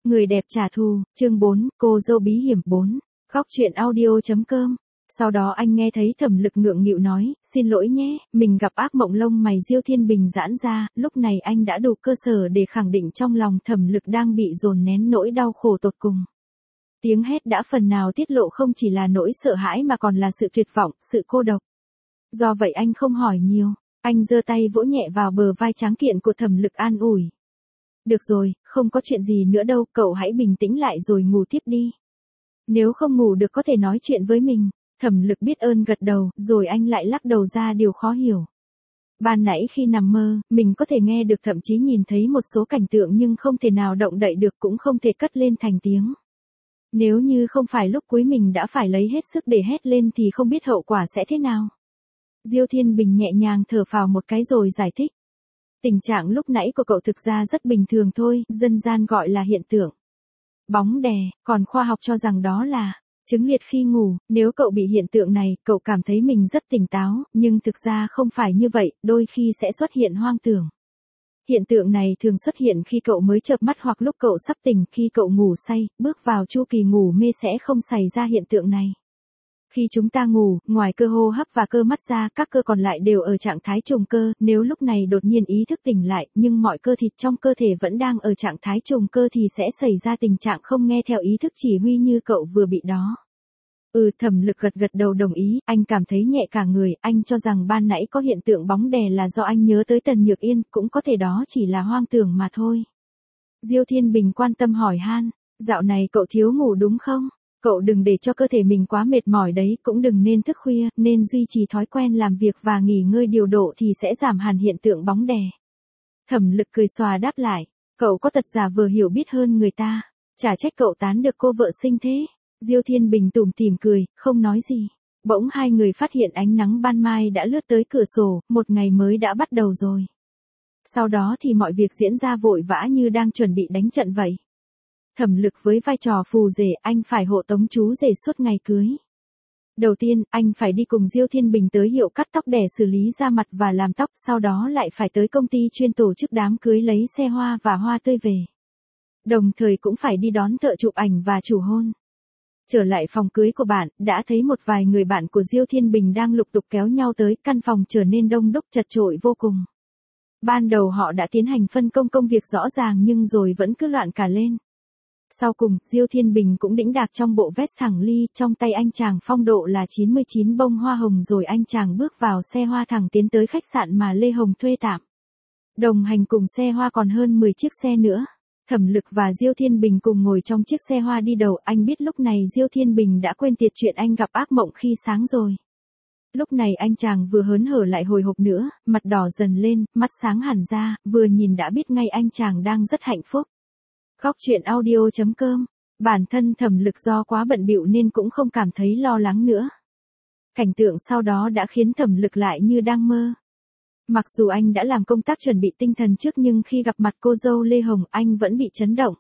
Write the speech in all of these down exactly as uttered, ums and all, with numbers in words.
Người đẹp trả thù, chương bốn, cô dâu bí hiểm bốn. Góc truyện audio.com. Sau đó anh nghe thấy Thẩm Lực ngượng nghịu nói, xin lỗi nhé, mình gặp ác mộng. Lông mày Diêu Thiên Bình giãn ra, lúc này anh đã đủ cơ sở để khẳng định trong lòng Thẩm Lực đang bị dồn nén nỗi đau khổ tột cùng. Tiếng hét đã phần nào tiết lộ không chỉ là nỗi sợ hãi mà còn là sự tuyệt vọng, sự cô độc. Do vậy anh không hỏi nhiều, anh giơ tay vỗ nhẹ vào bờ vai tráng kiện của Thẩm Lực an ủi. Được rồi, không có chuyện gì nữa đâu, cậu hãy bình tĩnh lại rồi ngủ tiếp đi. Nếu không ngủ được có thể nói chuyện với mình. Thẩm Lực biết ơn gật đầu, rồi anh lại lắc đầu ra điều khó hiểu. Ban nãy khi nằm mơ, mình có thể nghe được thậm chí nhìn thấy một số cảnh tượng nhưng không thể nào động đậy được, cũng không thể cất lên thành tiếng. Nếu như không phải lúc cuối mình đã phải lấy hết sức để hét lên thì không biết hậu quả sẽ thế nào. Diêu Thiên Bình nhẹ nhàng thở phào một cái rồi giải thích. Tình trạng lúc nãy của cậu thực ra rất bình thường thôi, dân gian gọi là hiện tượng bóng đè, còn khoa học cho rằng đó là chứng liệt khi ngủ. Nếu cậu bị hiện tượng này, cậu cảm thấy mình rất tỉnh táo, nhưng thực ra không phải như vậy, đôi khi sẽ xuất hiện hoang tưởng. Hiện tượng này thường xuất hiện khi cậu mới chợp mắt hoặc lúc cậu sắp tỉnh. Khi cậu ngủ say, bước vào chu kỳ ngủ mê sẽ không xảy ra hiện tượng này. Khi chúng ta ngủ, ngoài cơ hô hấp và cơ mắt ra, các cơ còn lại đều ở trạng thái trùng cơ. Nếu lúc này đột nhiên ý thức tỉnh lại, nhưng mọi cơ thịt trong cơ thể vẫn đang ở trạng thái trùng cơ thì sẽ xảy ra tình trạng không nghe theo ý thức chỉ huy như cậu vừa bị đó. Ừ, Thẩm Lực gật gật đầu đồng ý, anh cảm thấy nhẹ cả người. Anh cho rằng ban nãy có hiện tượng bóng đè là do anh nhớ tới Tần Nhược Yên, cũng có thể đó chỉ là hoang tưởng mà thôi. Diêu Thiên Bình quan tâm hỏi han, dạo này cậu thiếu ngủ đúng không? Cậu đừng để cho cơ thể mình quá mệt mỏi đấy, cũng đừng nên thức khuya, nên duy trì thói quen làm việc và nghỉ ngơi điều độ thì sẽ giảm hẳn hiện tượng bóng đè. Thẩm Lực cười xòa đáp lại, cậu có tật giả vờ hiểu biết hơn người ta, chả trách cậu tán được cô vợ xinh thế. Diêu Thiên Bình tủm tỉm cười, không nói gì. Bỗng hai người phát hiện ánh nắng ban mai đã lướt tới cửa sổ, một ngày mới đã bắt đầu rồi. Sau đó thì mọi việc diễn ra vội vã như đang chuẩn bị đánh trận vậy. Thẩm Lực với vai trò phù rể, anh phải hộ tống chú rể suốt ngày cưới. Đầu tiên, anh phải đi cùng Diêu Thiên Bình tới hiệu cắt tóc để xử lý da mặt và làm tóc, sau đó lại phải tới công ty chuyên tổ chức đám cưới lấy xe hoa và hoa tươi về. Đồng thời cũng phải đi đón thợ chụp ảnh và chủ hôn. Trở lại phòng cưới của bạn, đã thấy một vài người bạn của Diêu Thiên Bình đang lục tục kéo nhau tới, căn phòng trở nên đông đúc chật chội vô cùng. Ban đầu họ đã tiến hành phân công công việc rõ ràng nhưng rồi vẫn cứ loạn cả lên. Sau cùng, Diêu Thiên Bình cũng đĩnh đạc trong bộ vest thẳng ly, trong tay anh chàng phong độ là chín mươi chín bông hoa hồng, rồi anh chàng bước vào xe hoa thẳng tiến tới khách sạn mà Lê Hồng thuê tạm. Đồng hành cùng xe hoa còn hơn mười chiếc xe nữa. Thẩm Lực và Diêu Thiên Bình cùng ngồi trong chiếc xe hoa đi đầu. Anh biết lúc này Diêu Thiên Bình đã quên tiệt chuyện anh gặp ác mộng khi sáng rồi. Lúc này anh chàng vừa hớn hở lại hồi hộp nữa, mặt đỏ dần lên, mắt sáng hẳn ra, vừa nhìn đã biết ngay anh chàng đang rất hạnh phúc. Góc truyện audio.com. Bản thân Thẩm Lực do quá bận bịu nên cũng không cảm thấy lo lắng nữa. Cảnh tượng sau đó đã khiến Thẩm Lực lại như đang mơ. Mặc dù anh đã làm công tác chuẩn bị tinh thần trước nhưng khi gặp mặt cô dâu Lê Hồng anh vẫn bị chấn động.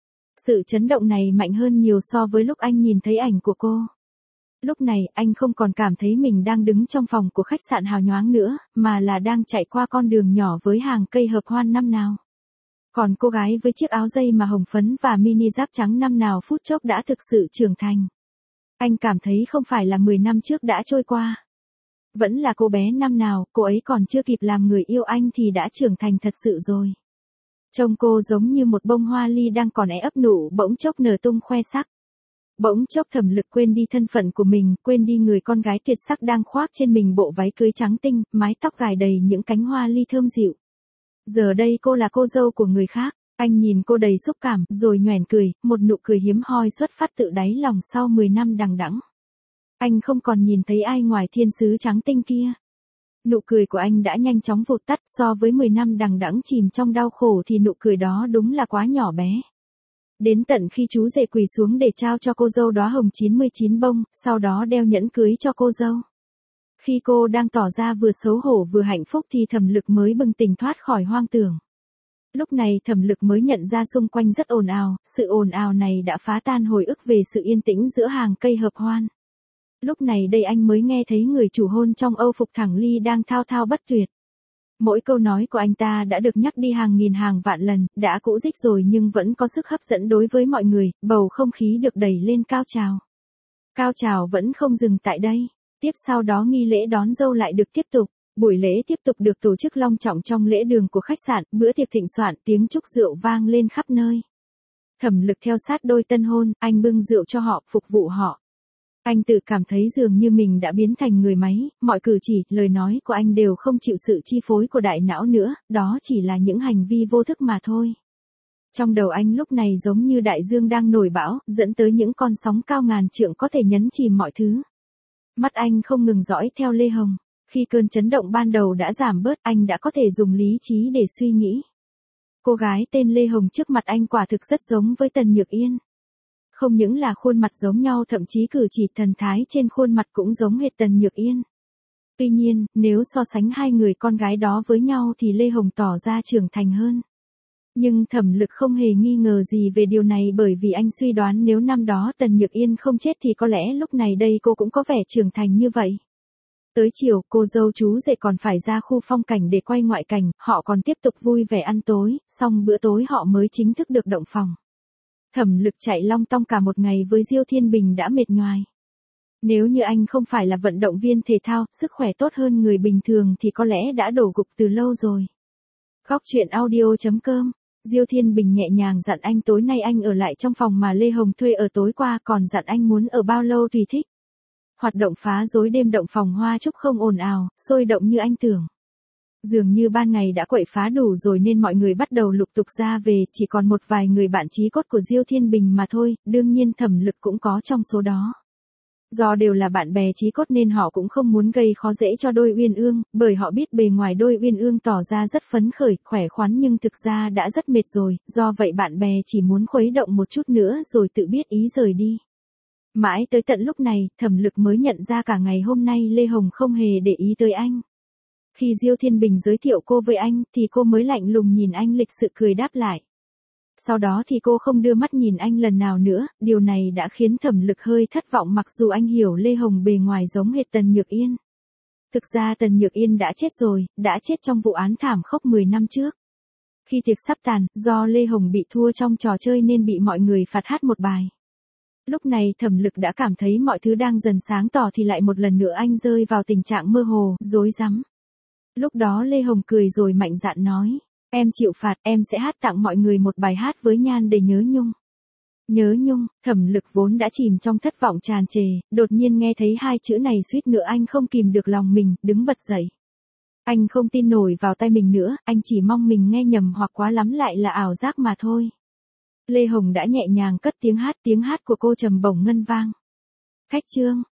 Sự chấn động này mạnh hơn nhiều so với lúc anh nhìn thấy ảnh của cô. Lúc này anh không còn cảm thấy mình đang đứng trong phòng của khách sạn hào nhoáng nữa, mà là đang chạy qua con đường nhỏ với hàng cây hợp hoan năm nào. Còn cô gái với chiếc áo dây mà hồng phấn và mini giáp trắng năm nào phút chốc đã thực sự trưởng thành. Anh cảm thấy không phải là mười năm trước đã trôi qua. Vẫn là cô bé năm nào, cô ấy còn chưa kịp làm người yêu anh thì đã trưởng thành thật sự rồi. Trông cô giống như một bông hoa ly đang còn é ấp nụ, bỗng chốc nở tung khoe sắc. Bỗng chốc Thẩm Lực quên đi thân phận của mình, quên đi người con gái tuyệt sắc đang khoác trên mình bộ váy cưới trắng tinh, mái tóc gài đầy những cánh hoa ly thơm dịu. Giờ đây cô là cô dâu của người khác. Anh nhìn cô đầy xúc cảm, rồi nhoẻn cười, một nụ cười hiếm hoi xuất phát tự đáy lòng sau mười năm đằng đẵng. Anh không còn nhìn thấy ai ngoài thiên sứ trắng tinh kia. Nụ cười của anh đã nhanh chóng vụt tắt, so với mười năm đằng đẵng chìm trong đau khổ thì nụ cười đó đúng là quá nhỏ bé. Đến tận khi chú rể quỳ xuống để trao cho cô dâu đóa hồng chín mươi chín bông, sau đó đeo nhẫn cưới cho cô dâu. Khi cô đang tỏ ra vừa xấu hổ vừa hạnh phúc thì Thẩm Lực mới bừng tỉnh thoát khỏi hoang tưởng. Lúc này Thẩm Lực mới nhận ra xung quanh rất ồn ào, sự ồn ào này đã phá tan hồi ức về sự yên tĩnh giữa hàng cây hợp hoan. Lúc này đây anh mới nghe thấy người chủ hôn trong âu phục thẳng ly đang thao thao bất tuyệt. Mỗi câu nói của anh ta đã được nhắc đi hàng nghìn hàng vạn lần, đã cũ rích rồi nhưng vẫn có sức hấp dẫn đối với mọi người, bầu không khí được đẩy lên cao trào. Cao trào vẫn không dừng tại đây. Tiếp sau đó nghi lễ đón dâu lại được tiếp tục. Buổi lễ tiếp tục được tổ chức long trọng trong lễ đường của khách sạn, bữa tiệc thịnh soạn, tiếng chúc rượu vang lên khắp nơi. Thẩm Lực theo sát đôi tân hôn, anh bưng rượu cho họ, phục vụ họ. Anh tự cảm thấy dường như mình đã biến thành người máy, mọi cử chỉ, lời nói của anh đều không chịu sự chi phối của đại não nữa, đó chỉ là những hành vi vô thức mà thôi. Trong đầu anh lúc này giống như đại dương đang nổi bão, dẫn tới những con sóng cao ngàn trượng có thể nhấn chìm mọi thứ. Mắt anh không ngừng dõi theo Lê Hồng. Khi cơn chấn động ban đầu đã giảm bớt, anh đã có thể dùng lý trí để suy nghĩ. Cô gái tên Lê Hồng trước mặt anh quả thực rất giống với Tần Nhược Yên. Không những là khuôn mặt giống nhau, thậm chí cử chỉ thần thái trên khuôn mặt cũng giống hệt Tần Nhược Yên. Tuy nhiên, nếu so sánh hai người con gái đó với nhau thì Lê Hồng tỏ ra trưởng thành hơn. Nhưng Thẩm Lực không hề nghi ngờ gì về điều này, bởi vì anh suy đoán nếu năm đó Tần Nhược Yên không chết thì có lẽ lúc này đây cô cũng có vẻ trưởng thành như vậy. Tới chiều, cô dâu chú rể còn phải ra khu phong cảnh để quay ngoại cảnh, họ còn tiếp tục vui vẻ ăn tối, xong bữa tối họ mới chính thức được động phòng. Thẩm Lực chạy long tong cả một ngày với Diêu Thiên Bình đã mệt nhoài. Nếu như anh không phải là vận động viên thể thao, sức khỏe tốt hơn người bình thường thì có lẽ đã đổ gục từ lâu rồi. Góc truyện audio chấm com. Diêu Thiên Bình nhẹ nhàng dặn anh tối nay anh ở lại trong phòng mà Lê Hồng thuê ở tối qua, còn dặn anh muốn ở bao lâu tùy thích. Hoạt động phá rối đêm động phòng hoa chúc không ồn ào, sôi động như anh tưởng. Dường như ban ngày đã quậy phá đủ rồi nên mọi người bắt đầu lục tục ra về, chỉ còn một vài người bạn chí cốt của Diêu Thiên Bình mà thôi, đương nhiên Thẩm Lực cũng có trong số đó. Do đều là bạn bè chí cốt nên họ cũng không muốn gây khó dễ cho đôi Uyên Ương, bởi họ biết bề ngoài đôi Uyên Ương tỏ ra rất phấn khởi, khỏe khoắn nhưng thực ra đã rất mệt rồi, do vậy bạn bè chỉ muốn khuấy động một chút nữa rồi tự biết ý rời đi. Mãi tới tận lúc này, Thẩm Lực mới nhận ra cả ngày hôm nay Lê Hồng không hề để ý tới anh. Khi Diêu Thiên Bình giới thiệu cô với anh thì cô mới lạnh lùng nhìn anh lịch sự cười đáp lại. Sau đó thì cô không đưa mắt nhìn anh lần nào nữa, điều này đã khiến Thẩm Lực hơi thất vọng mặc dù anh hiểu Lê Hồng bề ngoài giống hệt Tần Nhược Yên. Thực ra Tần Nhược Yên đã chết rồi, đã chết trong vụ án thảm khốc mười năm trước. Khi tiệc sắp tàn, do Lê Hồng bị thua trong trò chơi nên bị mọi người phạt hát một bài. Lúc này Thẩm Lực đã cảm thấy mọi thứ đang dần sáng tỏ thì lại một lần nữa anh rơi vào tình trạng mơ hồ, rối rắm. Lúc đó Lê Hồng cười rồi mạnh dạn nói, em chịu phạt, em sẽ hát tặng mọi người một bài hát với nhan để nhớ nhung. Nhớ nhung. Thẩm Lực vốn đã chìm trong thất vọng tràn trề, đột nhiên nghe thấy hai chữ này suýt nữa anh không kìm được lòng mình, đứng bật dậy. Anh không tin nổi vào tay mình nữa, anh chỉ mong mình nghe nhầm hoặc quá lắm lại là ảo giác mà thôi. Lê Hồng đã nhẹ nhàng cất tiếng hát, tiếng hát của cô trầm bổng ngân vang. Khách trương,